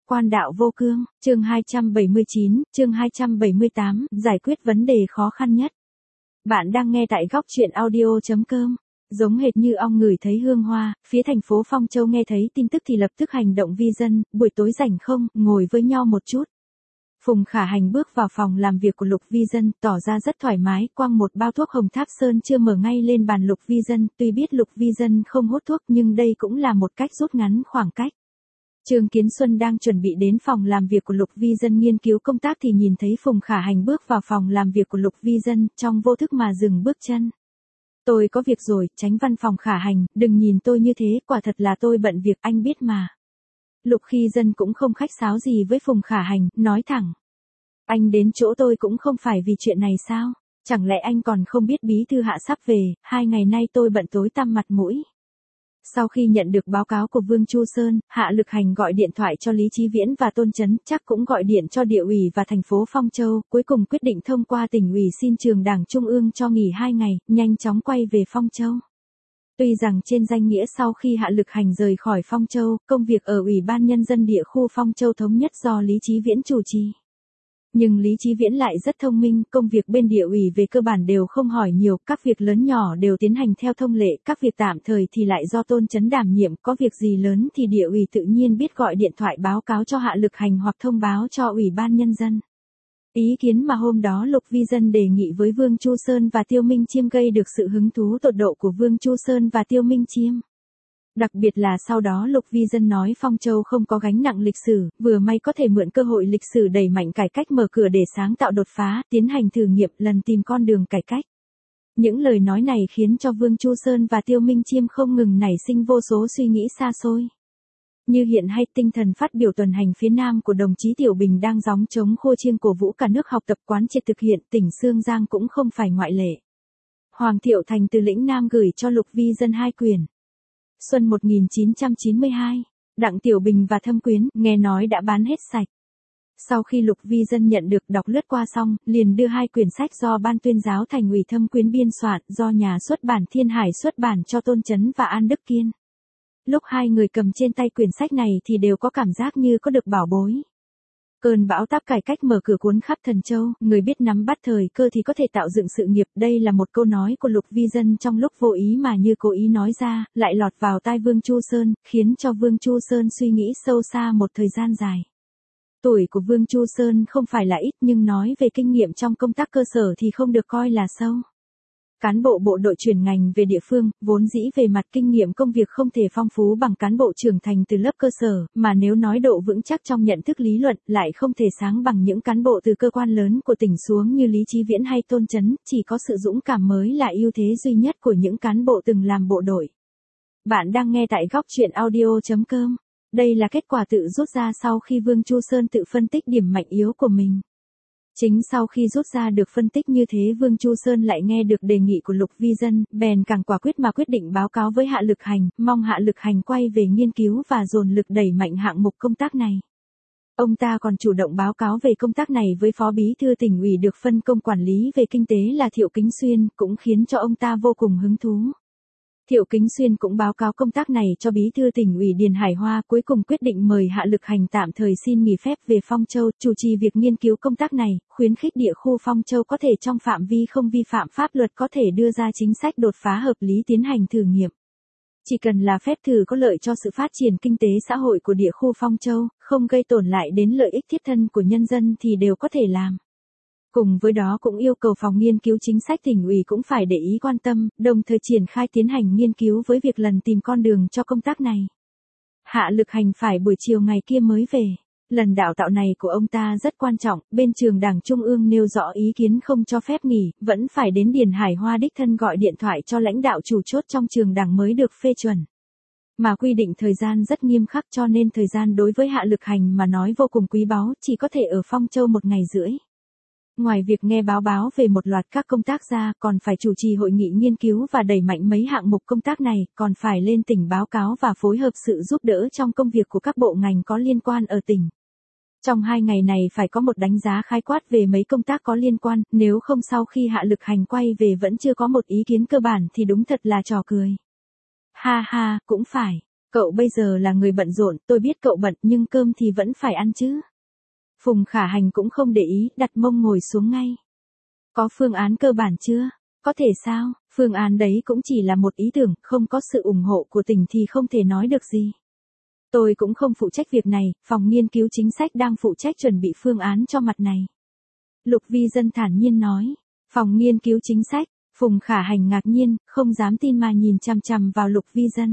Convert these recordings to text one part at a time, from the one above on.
Quan đạo vô cương, chương 279, chương 278, giải quyết vấn đề khó khăn nhất. Bạn đang nghe tại góc truyện audio.com. Giống hệt như ong ngửi thấy hương hoa, phía thành phố Phong Châu nghe thấy tin tức thì lập tức hành động vi dân, buổi tối rảnh không, ngồi với nhau một chút. Phùng Khả Hành bước vào phòng làm việc của Lục Vi Dân, tỏ ra rất thoải mái, quăng một bao thuốc Hồng Tháp Sơn chưa mở ngay lên bàn Lục Vi Dân, tuy biết Lục Vi Dân không hút thuốc nhưng đây cũng là một cách rút ngắn khoảng cách. Trương Kiến Xuân đang chuẩn bị đến phòng làm việc của Lục Vi Dân nghiên cứu công tác thì nhìn thấy Phùng Khả Hành bước vào phòng làm việc của Lục Vi Dân, trong vô thức mà dừng bước chân. Tôi có việc rồi, tránh văn phòng Khả Hành, đừng nhìn tôi như thế, quả thật là tôi bận việc, anh biết mà. Lục Khi Dân cũng không khách sáo gì với Phùng Khả Hành, nói thẳng. Anh đến chỗ tôi cũng không phải vì chuyện này sao? Chẳng lẽ anh còn không biết bí thư Hạ sắp về, 2 ngày nay tôi bận tối tăm mặt mũi. Sau khi nhận được báo cáo của Vương Chu Sơn, Hạ Lực Hành gọi điện thoại cho Lý Chí Viễn và Tôn Chấn, chắc cũng gọi điện cho địa ủy và thành phố Phong Châu, cuối cùng quyết định thông qua tỉnh ủy xin Trường Đảng Trung ương cho nghỉ 2 ngày, nhanh chóng quay về Phong Châu. Tuy rằng trên danh nghĩa sau khi Hạ Lực Hành rời khỏi Phong Châu, công việc ở Ủy ban Nhân dân địa khu Phong Châu thống nhất do Lý Chí Viễn chủ trì. Nhưng Lý Chí Viễn lại rất thông minh, công việc bên địa ủy về cơ bản đều không hỏi nhiều, các việc lớn nhỏ đều tiến hành theo thông lệ, các việc tạm thời thì lại do Tôn Chấn đảm nhiệm, có việc gì lớn thì địa ủy tự nhiên biết gọi điện thoại báo cáo cho Hạ Lực Hành hoặc thông báo cho Ủy ban Nhân dân. Ý kiến mà hôm đó Lục Vi Dân đề nghị với Vương Chu Sơn và Tiêu Minh Chiêm gây được sự hứng thú tột độ của Vương Chu Sơn và Tiêu Minh Chiêm. Đặc biệt là sau đó Lục Vi Dân nói Phong Châu không có gánh nặng lịch sử, vừa may có thể mượn cơ hội lịch sử đẩy mạnh cải cách mở cửa để sáng tạo đột phá, tiến hành thử nghiệm lần tìm con đường cải cách. Những lời nói này khiến cho Vương Chu Sơn và Tiêu Minh Chiêm không ngừng nảy sinh vô số suy nghĩ xa xôi. Như hiện hay tinh thần phát biểu tuần hành phía Nam của đồng chí Tiểu Bình đang gióng trống khô chiêng cổ vũ cả nước học tập quán triệt thực hiện, tỉnh Xương Giang cũng không phải ngoại lệ. Hoàng Thiệu Thành từ lĩnh Nam gửi cho Lục Vi Dân 2 quyển. Xuân 1992, Đặng Tiểu Bình và Thâm Quyến, nghe nói đã bán hết sạch. Sau khi Lục Vi Dân nhận được đọc lướt qua xong, liền đưa 2 quyển sách do Ban Tuyên giáo Thành ủy Thâm Quyến biên soạn, do nhà xuất bản Thiên Hải xuất bản cho Tôn Chấn và An Đức Kiên. Lúc hai người cầm trên tay quyển sách này thì đều có cảm giác như có được bảo bối. Cơn bão táp cải cách mở cửa cuốn khắp Thần Châu, người biết nắm bắt thời cơ thì có thể tạo dựng sự nghiệp. Đây là một câu nói của Lục Vi Dân trong lúc vô ý mà như cố ý nói ra, lại lọt vào tai Vương Chu Sơn, khiến cho Vương Chu Sơn suy nghĩ sâu xa một thời gian dài. Tuổi của Vương Chu Sơn không phải là ít nhưng nói về kinh nghiệm trong công tác cơ sở thì không được coi là sâu. Cán bộ bộ đội chuyển ngành về địa phương, vốn dĩ về mặt kinh nghiệm công việc không thể phong phú bằng cán bộ trưởng thành từ lớp cơ sở, mà nếu nói độ vững chắc trong nhận thức lý luận, lại không thể sáng bằng những cán bộ từ cơ quan lớn của tỉnh xuống như Lý Chí Viễn hay Tôn Chấn, chỉ có sự dũng cảm mới là ưu thế duy nhất của những cán bộ từng làm bộ đội. Bạn đang nghe tại góc truyện audio.com. Đây là kết quả tự rút ra sau khi Vương Chu Sơn tự phân tích điểm mạnh yếu của mình. Chính sau khi rút ra được phân tích như thế Vương Chu Sơn lại nghe được đề nghị của Lục Vi Dân, bèn càng quả quyết mà quyết định báo cáo với Hạ Lực Hành, mong Hạ Lực Hành quay về nghiên cứu và dồn lực đẩy mạnh hạng mục công tác này. Ông ta còn chủ động báo cáo về công tác này với Phó Bí thư tỉnh ủy được phân công quản lý về kinh tế là Thiệu Kính Xuyên, cũng khiến cho ông ta vô cùng hứng thú. Thiệu Kính Xuyên cũng báo cáo công tác này cho Bí thư tỉnh ủy Điền Hải Hoa, cuối cùng quyết định mời Hạ Lực Hành tạm thời xin nghỉ phép về Phong Châu, chủ trì việc nghiên cứu công tác này, khuyến khích địa khu Phong Châu có thể trong phạm vi không vi phạm pháp luật có thể đưa ra chính sách đột phá hợp lý tiến hành thử nghiệm. Chỉ cần là phép thử có lợi cho sự phát triển kinh tế xã hội của địa khu Phong Châu, không gây tổn lại đến lợi ích thiết thân của nhân dân thì đều có thể làm. Cùng với đó cũng yêu cầu phòng nghiên cứu chính sách tỉnh ủy cũng phải để ý quan tâm, đồng thời triển khai tiến hành nghiên cứu với việc lần tìm con đường cho công tác này. Hạ Lực Hành phải buổi chiều ngày kia mới về. Lần đào tạo này của ông ta rất quan trọng, bên Trường Đảng Trung ương nêu rõ ý kiến không cho phép nghỉ, vẫn phải đến Điền Hải Hoa đích thân gọi điện thoại cho lãnh đạo chủ chốt trong trường đảng mới được phê chuẩn. Mà quy định thời gian rất nghiêm khắc cho nên thời gian đối với Hạ Lực Hành mà nói vô cùng quý báu, chỉ có thể ở Phong Châu 1 ngày rưỡi. Ngoài việc nghe báo về một loạt các công tác ra, còn phải chủ trì hội nghị nghiên cứu và đẩy mạnh mấy hạng mục công tác này, còn phải lên tỉnh báo cáo và phối hợp sự giúp đỡ trong công việc của các bộ ngành có liên quan ở tỉnh. Trong 2 ngày này phải có một đánh giá khái quát về mấy công tác có liên quan, nếu không sau khi Hạ Lực Hành quay về vẫn chưa có một ý kiến cơ bản thì đúng thật là trò cười. Ha ha, cũng phải. Cậu bây giờ là người bận rộn, tôi biết cậu bận nhưng cơm thì vẫn phải ăn chứ. Phùng Khả Hành cũng không để ý, đặt mông ngồi xuống ngay. Có phương án cơ bản chưa? Có thể sao, phương án đấy cũng chỉ là một ý tưởng, không có sự ủng hộ của tỉnh thì không thể nói được gì. Tôi cũng không phụ trách việc này, phòng nghiên cứu chính sách đang phụ trách chuẩn bị phương án cho mặt này. Lục Vi Dân thản nhiên nói. Phòng nghiên cứu chính sách, Phùng Khả Hành ngạc nhiên, không dám tin mà nhìn chằm chằm vào Lục Vi Dân.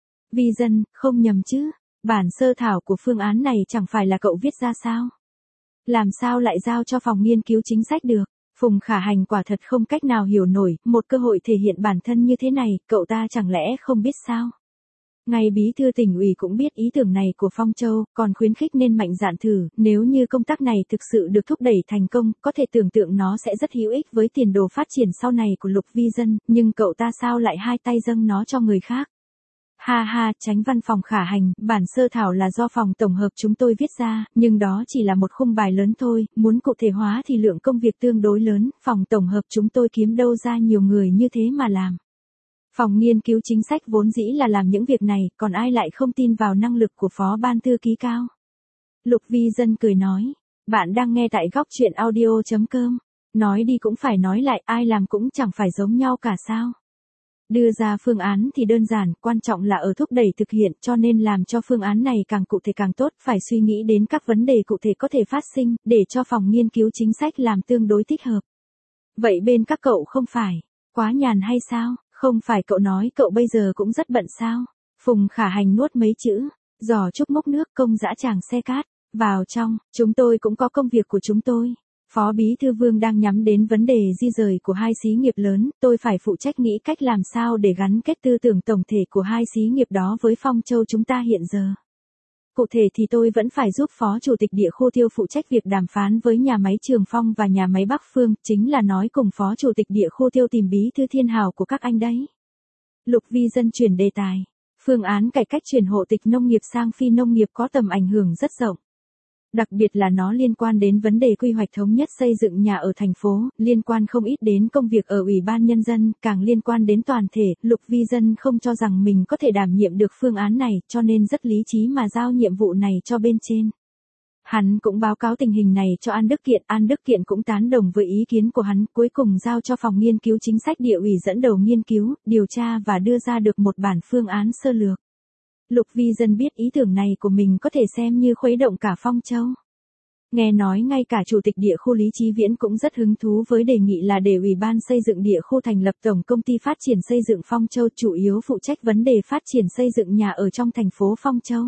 Vi Dân, không nhầm chứ, bản sơ thảo của phương án này chẳng phải là cậu viết ra sao? Làm sao lại giao cho phòng nghiên cứu chính sách được? Phùng Khả Hành quả thật không cách nào hiểu nổi, một cơ hội thể hiện bản thân như thế này, cậu ta chẳng lẽ không biết sao? Ngay bí thư tỉnh ủy cũng biết ý tưởng này của Phong Châu, còn khuyến khích nên mạnh dạn thử, nếu như công tác này thực sự được thúc đẩy thành công, có thể tưởng tượng nó sẽ rất hữu ích với tiền đồ phát triển sau này của Lục Vi Dân, nhưng cậu ta sao lại hai tay dâng nó cho người khác? Ha ha, Chánh văn phòng Khả Hành, bản sơ thảo là do phòng tổng hợp chúng tôi viết ra, nhưng đó chỉ là một khung bài lớn thôi, muốn cụ thể hóa thì lượng công việc tương đối lớn, phòng tổng hợp chúng tôi kiếm đâu ra nhiều người như thế mà làm. Phòng nghiên cứu chính sách vốn dĩ là làm những việc này, còn ai lại không tin vào năng lực của phó ban thư ký cao. Lục Vi Dân cười nói, bạn đang nghe tại góc truyện audio.com, nói đi cũng phải nói lại, ai làm cũng chẳng phải giống nhau cả sao. Đưa ra phương án thì đơn giản, quan trọng là ở thúc đẩy thực hiện, cho nên làm cho phương án này càng cụ thể càng tốt, phải suy nghĩ đến các vấn đề cụ thể có thể phát sinh, để cho phòng nghiên cứu chính sách làm tương đối thích hợp. Vậy bên các cậu không phải quá nhàn hay sao? Không phải cậu nói cậu bây giờ cũng rất bận sao? Phùng Khả Hành nuốt mấy chữ, giò trúc múc nước, công dã tràng xe cát, vào trong, chúng tôi cũng có công việc của chúng tôi. Phó Bí Thư Vương đang nhắm đến vấn đề di rời của hai xí nghiệp lớn, tôi phải phụ trách nghĩ cách làm sao để gắn kết tư tưởng tổng thể của hai xí nghiệp đó với Phong Châu chúng ta hiện giờ. Cụ thể thì tôi vẫn phải giúp Phó Chủ tịch Địa khu Tiêu phụ trách việc đàm phán với nhà máy Trường Phong và nhà máy Bắc Phương, chính là nói cùng Phó Chủ tịch Địa khu Tiêu tìm Bí Thư Thiên Hào của các anh đấy. Lục Vi Dân chuyển đề tài. Phương án cải cách chuyển hộ tịch nông nghiệp sang phi nông nghiệp có tầm ảnh hưởng rất rộng. Đặc biệt là nó liên quan đến vấn đề quy hoạch thống nhất xây dựng nhà ở thành phố, liên quan không ít đến công việc ở Ủy ban Nhân dân, càng liên quan đến toàn thể. Lục Vi Dân không cho rằng mình có thể đảm nhiệm được phương án này, cho nên rất lý trí mà giao nhiệm vụ này cho bên trên. Hắn cũng báo cáo tình hình này cho An Đức Kiện cũng tán đồng với ý kiến của hắn, cuối cùng giao cho phòng nghiên cứu chính sách Địa ủy dẫn đầu nghiên cứu, điều tra và đưa ra được một bản phương án sơ lược. Lục Vi Dân biết ý tưởng này của mình có thể xem như khuấy động cả Phong Châu. Nghe nói ngay cả Chủ tịch Địa khu Lý Chí Viễn cũng rất hứng thú với đề nghị là để Ủy ban xây dựng Địa khu thành lập Tổng công ty phát triển xây dựng Phong Châu, chủ yếu phụ trách vấn đề phát triển xây dựng nhà ở trong thành phố Phong Châu.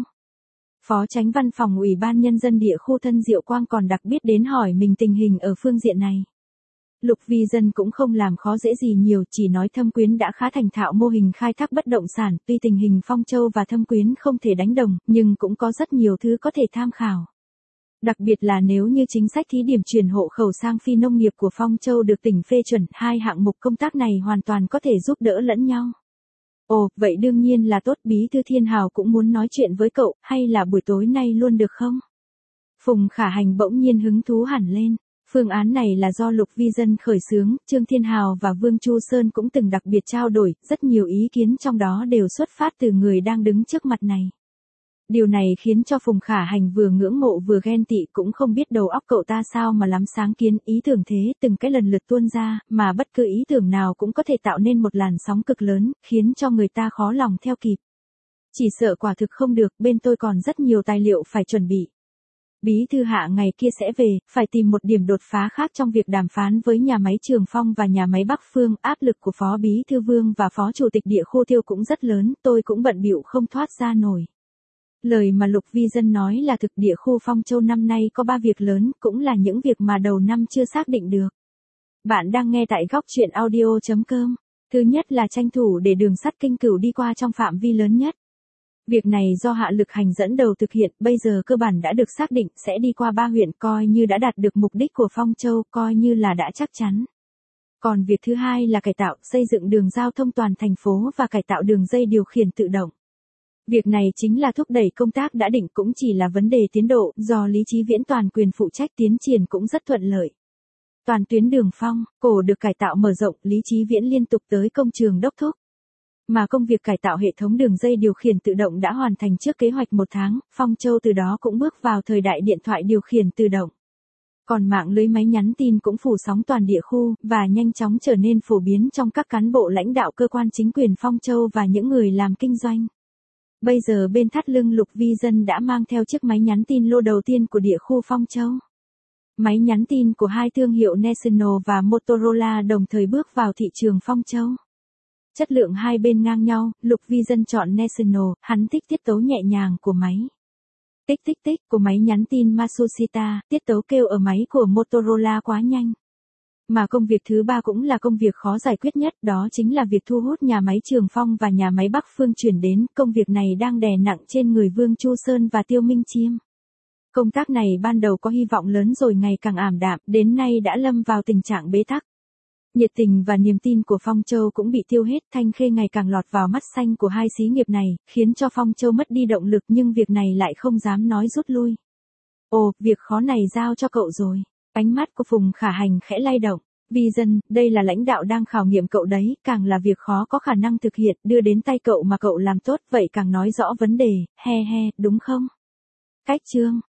Phó Chánh văn phòng Ủy ban Nhân dân Địa khu Thân Diệu Quang còn đặc biệt đến hỏi mình tình hình ở phương diện này. Lục Vi Dân cũng không làm khó dễ gì nhiều, chỉ nói Thâm Quyến đã khá thành thạo mô hình khai thác bất động sản, tuy tình hình Phong Châu và Thâm Quyến không thể đánh đồng, nhưng cũng có rất nhiều thứ có thể tham khảo. Đặc biệt là nếu như chính sách thí điểm chuyển hộ khẩu sang phi nông nghiệp của Phong Châu được tỉnh phê chuẩn, hai hạng mục công tác này hoàn toàn có thể giúp đỡ lẫn nhau. Ồ, vậy đương nhiên là tốt, Bí Thư Thiên Hào cũng muốn nói chuyện với cậu, hay là buổi tối nay luôn được không? Phùng Khả Hành bỗng nhiên hứng thú hẳn lên. Phương án này là do Lục Vi Dân khởi xướng, Trương Thiên Hào và Vương Chu Sơn cũng từng đặc biệt trao đổi, rất nhiều ý kiến trong đó đều xuất phát từ người đang đứng trước mặt này. Điều này khiến cho Phùng Khả Hành vừa ngưỡng mộ vừa ghen tị, cũng không biết đầu óc cậu ta sao mà lắm sáng kiến, ý tưởng thế, từng cái lần lượt tuôn ra, mà bất cứ ý tưởng nào cũng có thể tạo nên một làn sóng cực lớn, khiến cho người ta khó lòng theo kịp. Chỉ sợ quả thực không được, bên tôi còn rất nhiều tài liệu phải chuẩn bị. Bí thư Hạ ngày kia sẽ về, phải tìm một điểm đột phá khác trong việc đàm phán với nhà máy Trường Phong và nhà máy Bắc Phương, áp lực của Phó Bí thư Vương và Phó Chủ tịch Địa khu Tiêu cũng rất lớn, tôi cũng bận bịu không thoát ra nổi. Lời mà Lục Vi Dân nói là thực, Địa khu Phong Châu năm nay có 3 việc lớn, cũng là những việc mà đầu năm chưa xác định được. Bạn đang nghe tại góc truyện audio.com. Thứ nhất là tranh thủ để đường sắt Kinh Cửu đi qua trong phạm vi lớn nhất. Việc này do Hạ Lực Hành dẫn đầu thực hiện, bây giờ cơ bản đã được xác định sẽ đi qua 3 huyện, coi như đã đạt được mục đích của Phong Châu, coi như là đã chắc chắn. Còn việc thứ hai là cải tạo, xây dựng đường giao thông toàn thành phố và cải tạo đường dây điều khiển tự động. Việc này chính là thúc đẩy công tác đã định, cũng chỉ là vấn đề tiến độ, do Lý Chí Viễn toàn quyền phụ trách, tiến triển cũng rất thuận lợi. Toàn tuyến đường Phong, Cổ được cải tạo mở rộng, Lý Chí Viễn liên tục tới công trường đốc thúc. Mà công việc cải tạo hệ thống đường dây điều khiển tự động đã hoàn thành trước kế hoạch 1 tháng, Phong Châu từ đó cũng bước vào thời đại điện thoại điều khiển tự động. Còn mạng lưới máy nhắn tin cũng phủ sóng toàn địa khu, và nhanh chóng trở nên phổ biến trong các cán bộ lãnh đạo cơ quan chính quyền Phong Châu và những người làm kinh doanh. Bây giờ bên thắt lưng Lục Vi Dân đã mang theo chiếc máy nhắn tin lô đầu tiên của địa khu Phong Châu. Máy nhắn tin của hai thương hiệu National và Motorola đồng thời bước vào thị trường Phong Châu. Chất lượng hai bên ngang nhau, Lục Vi Dân chọn National, hắn thích tiết tấu nhẹ nhàng của máy. Tích tích tích của máy nhắn tin Matsushita, tiết tấu kêu ở máy của Motorola quá nhanh. Mà công việc thứ ba cũng là công việc khó giải quyết nhất, đó chính là việc thu hút nhà máy Trường Phong và nhà máy Bắc Phương chuyển đến, công việc này đang đè nặng trên người Vương Chu Sơn và Tiêu Minh Chiêm. Công tác này ban đầu có hy vọng lớn rồi ngày càng ảm đạm, đến nay đã lâm vào tình trạng bế tắc. Nhiệt tình và niềm tin của Phong Châu cũng bị tiêu hết, Thanh Khê ngày càng lọt vào mắt xanh của hai xí nghiệp này, khiến cho Phong Châu mất đi động lực nhưng việc này lại không dám nói rút lui. Ồ, việc khó này giao cho cậu rồi. Ánh mắt của Phùng Khả Hành khẽ lay động. Vi Dân, đây là lãnh đạo đang khảo nghiệm cậu đấy, càng là việc khó có khả năng thực hiện, đưa đến tay cậu mà cậu làm tốt, vậy càng nói rõ vấn đề, he he, đúng không? Cách chương